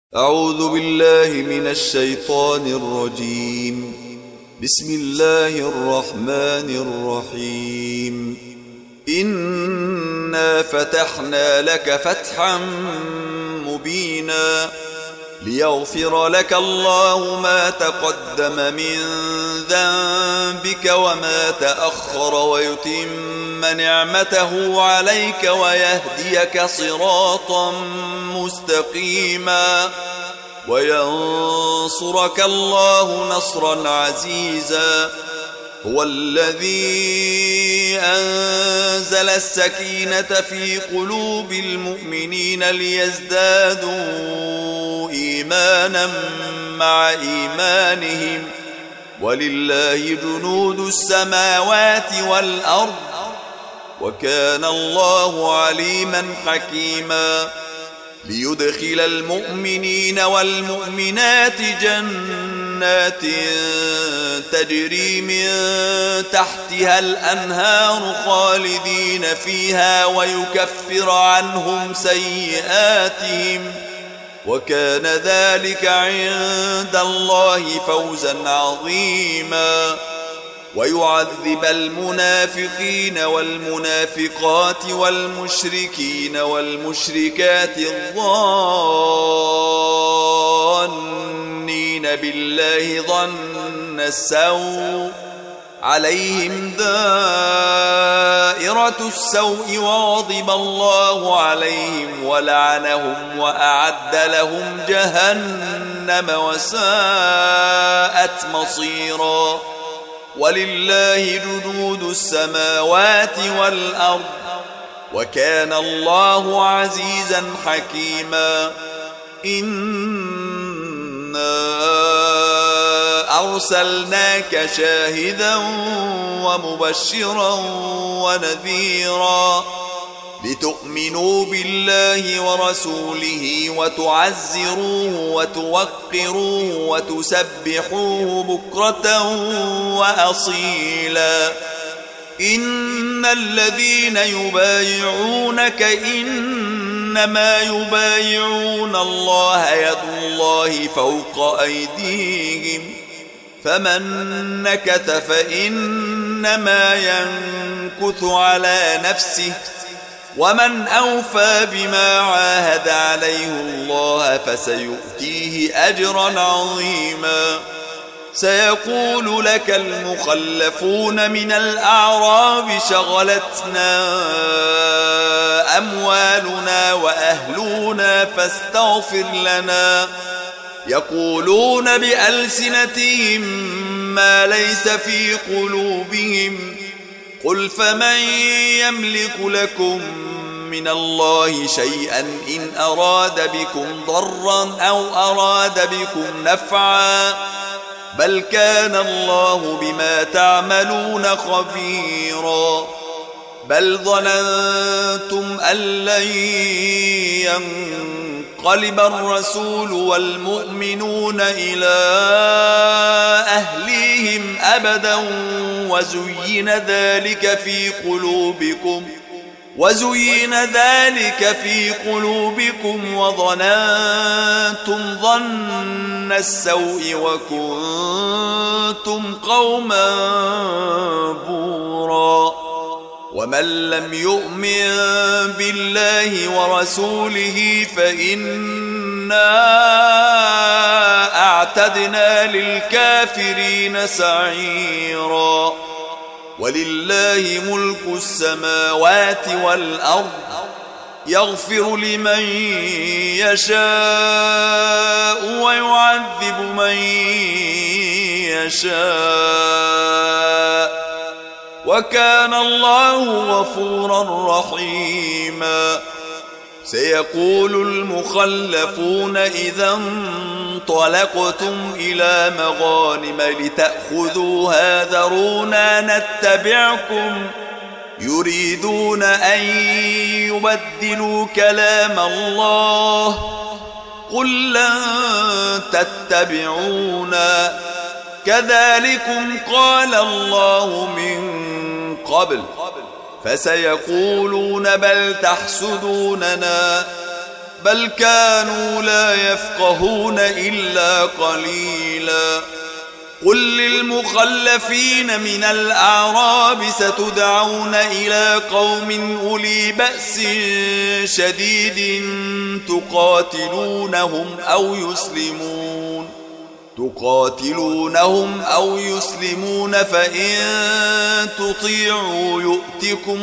أعوذ بالله من الشيطان الرجيم. بسم الله الرحمن الرحيم. إنا فتحنا لك فتحا مبينا ليغفر لك الله ما تقدم من ذنبك وما تأخر ويتم نعمته عليك ويهديك صراطا مستقيما وينصرك الله نصرا عزيزا. هو الذي أنزل السكينة في قلوب المؤمنين ليزدادوا إيمانا مع إيمانهم ولله جنود السماوات والأرض وكان الله عليما حكيما. ليدخل المؤمنين والمؤمنات جنات تجري من تحتها الأنهار خالدين فيها ويكفر عنهم سيئاتهم وكان ذلك عند الله فوزا عظيما. ويعذب المنافقين والمنافقات والمشركين والمشركات الظانين بالله ظن السوء عليهم دائرة السوء وغضب الله عليهم ولعنهم وأعد لهم جهنم وساءت مصيرا. ولله جنود السماوات والأرض وكان الله عزيزا حكيما. إنا أرسلناك شاهدا ومبشرا ونذيرا لتؤمنوا بالله ورسوله وتعزروه وتوقروه وتسبحوه بكرة وأصيلا. إن الذين يبايعونك إنما يبايعون الله يد الله فوق أيديهم فمن نكث فإنما ينكث على نفسه ومن أوفى بما عاهد عليه الله فسيؤتيه أجرا عظيما. سيقول لك المخلفون من الأعراب شغلتنا أموالنا وأهلنا فاستغفر لنا يقولون بألسنتهم ما ليس في قلوبهم قل فمن يملك لكم من الله شيئا إن أراد بكم ضرا أو أراد بكم نفعا بل كان الله بما تعملون خبيرا. بل ظننتم أن لن ينقلب الرسول والمؤمنون إلى أهليهم أبدا وزين ذلك في قلوبكم وظننتم ظن السوء وكنتم قوما بورا. ومن لم يؤمن بالله ورسوله فإنا أعتدنا للكافرين سعيرا. ولله ملك السماوات والأرض يغفر لمن يشاء ويعذب من يشاء وكان الله غفورا رحيما. سيقول المخلفون إذا انطلقتم إلى مغانم لتأخذوها ذرونا نتبعكم يريدون أن يبدلوا كلام الله قل لن تتبعونا كذلكم قال الله من قبل فسيقولون بل تحسدوننا بل كانوا لا يفقهون إلا قليلا. قل للمخلفين من الأعراب ستدعون إلى قوم أولي بأس شديد تقاتلونهم أو يسلمون فإن تطيعوا يؤتكم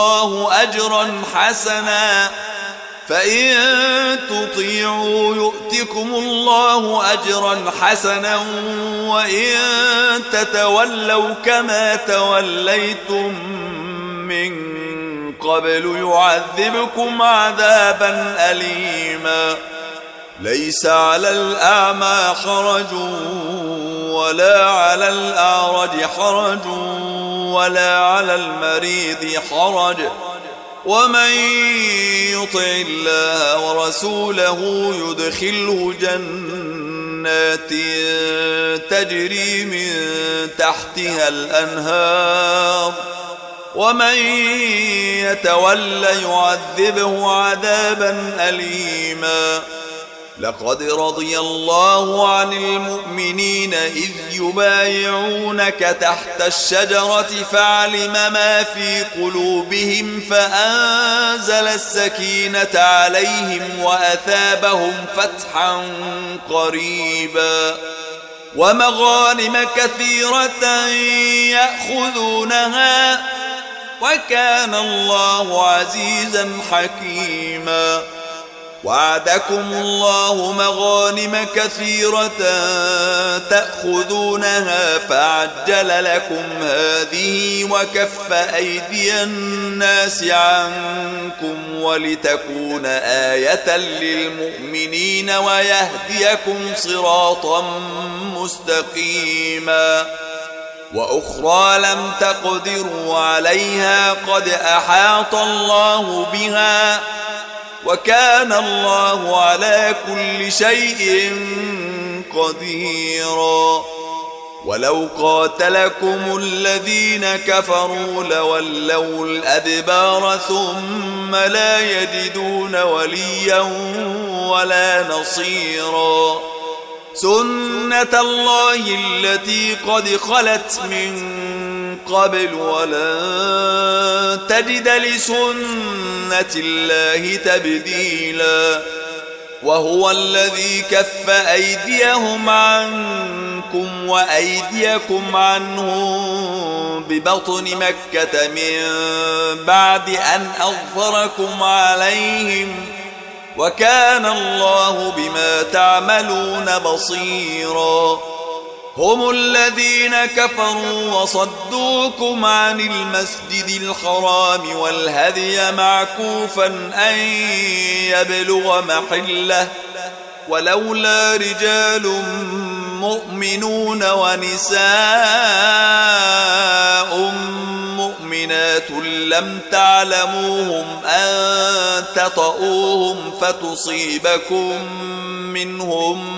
الله أجرا حسنا وإن تتولوا كما توليتم من قبل يعذبكم عذابا أليما. ليس على الأعمى حرج ولا على الأعرج حرج ولا على المريض حرج ومن يطع الله ورسوله يدخله جنات تجري من تحتها الأنهار ومن يتولى يعذبه عذابا أليما. لقد رضي الله عن المؤمنين إذ يبايعونك تحت الشجرة فعلم ما في قلوبهم فأنزل السكينة عليهم وأثابهم فتحا قريبا ومغانم كثيرة يأخذونها وكان الله عزيزا حكيما. وعدكم الله مغانم كثيرة تأخذونها فعجل لكم هذه وكف أيدي الناس عنكم ولتكون آية للمؤمنين ويهديكم صراطا مستقيما. وأخرى لم تقدروا عليها قد أحاط الله بها وكان الله على كل شيء قديرا. ولو قاتلكم الذين كفروا لولوا الأدبار ثم لا يجدون وليا ولا نصيرا. سنة الله التي قد خلت من قبل ولن تجد لسنة الله تبديلا. وهو الذي كف أيديهم عنكم وأيديكم عنهم ببطن مكة من بعد أن أظفركم عليهم وكان الله بما تعملون بصيرا. هم الذين كفروا وصدوكم عن المسجد الحرام والهدي معكوفا أن يبلغ محله ولولا رجال مؤمنون ونساء مؤمنات لم تعلموهم أن تطؤوهم فتصيبكم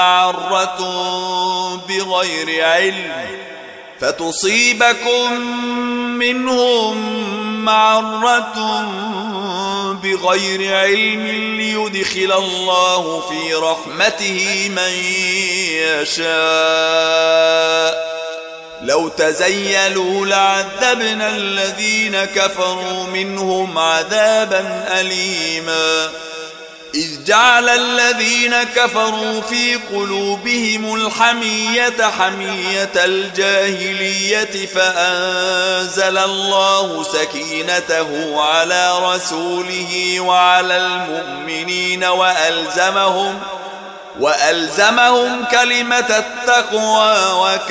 منهم معرة بغير علم ليدخل الله في رحمته من يشاء. لو تزيلوا لعذبنا الذين كفروا منهم عذابا أليما. إذ جعل الذين كفروا في قلوبهم الحمية حمية الجاهلية فأنزل الله سكينته على رسوله وعلى المؤمنين وألزمهم كلمة التقوى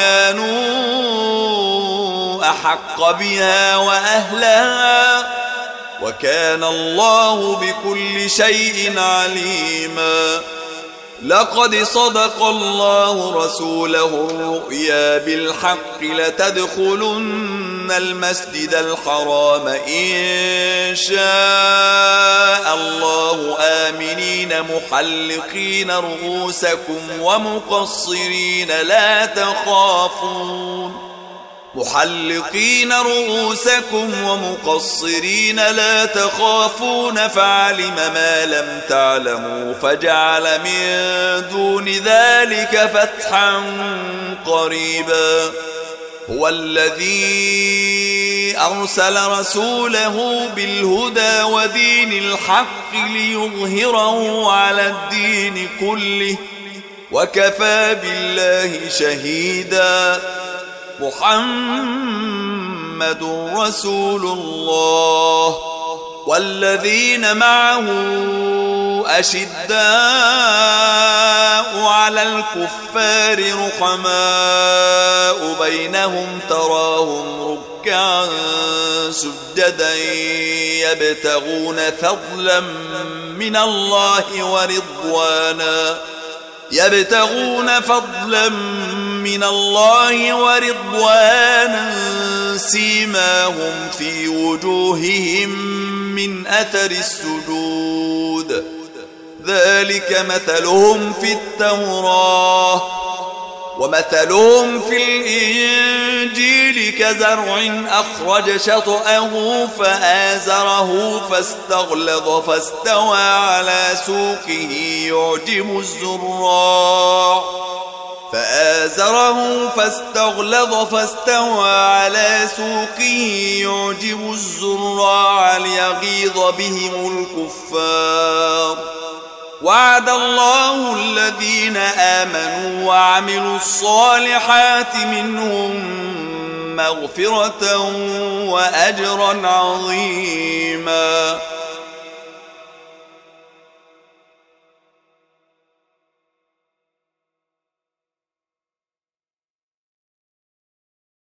وكانوا أحق بها وأهلها وكان الله بكل شيء عليما. لقد صدق الله رسوله الرؤيا بالحق لتدخلن المسجد الحرام إن شاء الله آمنين محلقين رؤوسكم ومقصرين لا تخافون محلقين رؤوسكم ومقصرين لا تخافون فعلم ما لم تعلموا فجعل من دون ذلك فتحا قريبا هو الذي أرسل رسوله بالهدى ودين الحق ليظهره على الدين كله وكفى بالله شهيدا محمد رسول الله والذين معه أشداء على الكفار رحماء بينهم تراهم ركعا سجدا يبتغون فضلا من الله ورضوانا سيماهم في وجوههم من أثر السجود ذلك مثلهم في التوراة ومثلهم في الإنجيل كزرع أخرج شطأه فآزره فاستغلظ فاستوى على سوقه يعجب الزراع ليغيظ بهم الكفار وعد الله الذين آمنوا وعملوا الصالحات منهم مغفرة وأجرا عظيما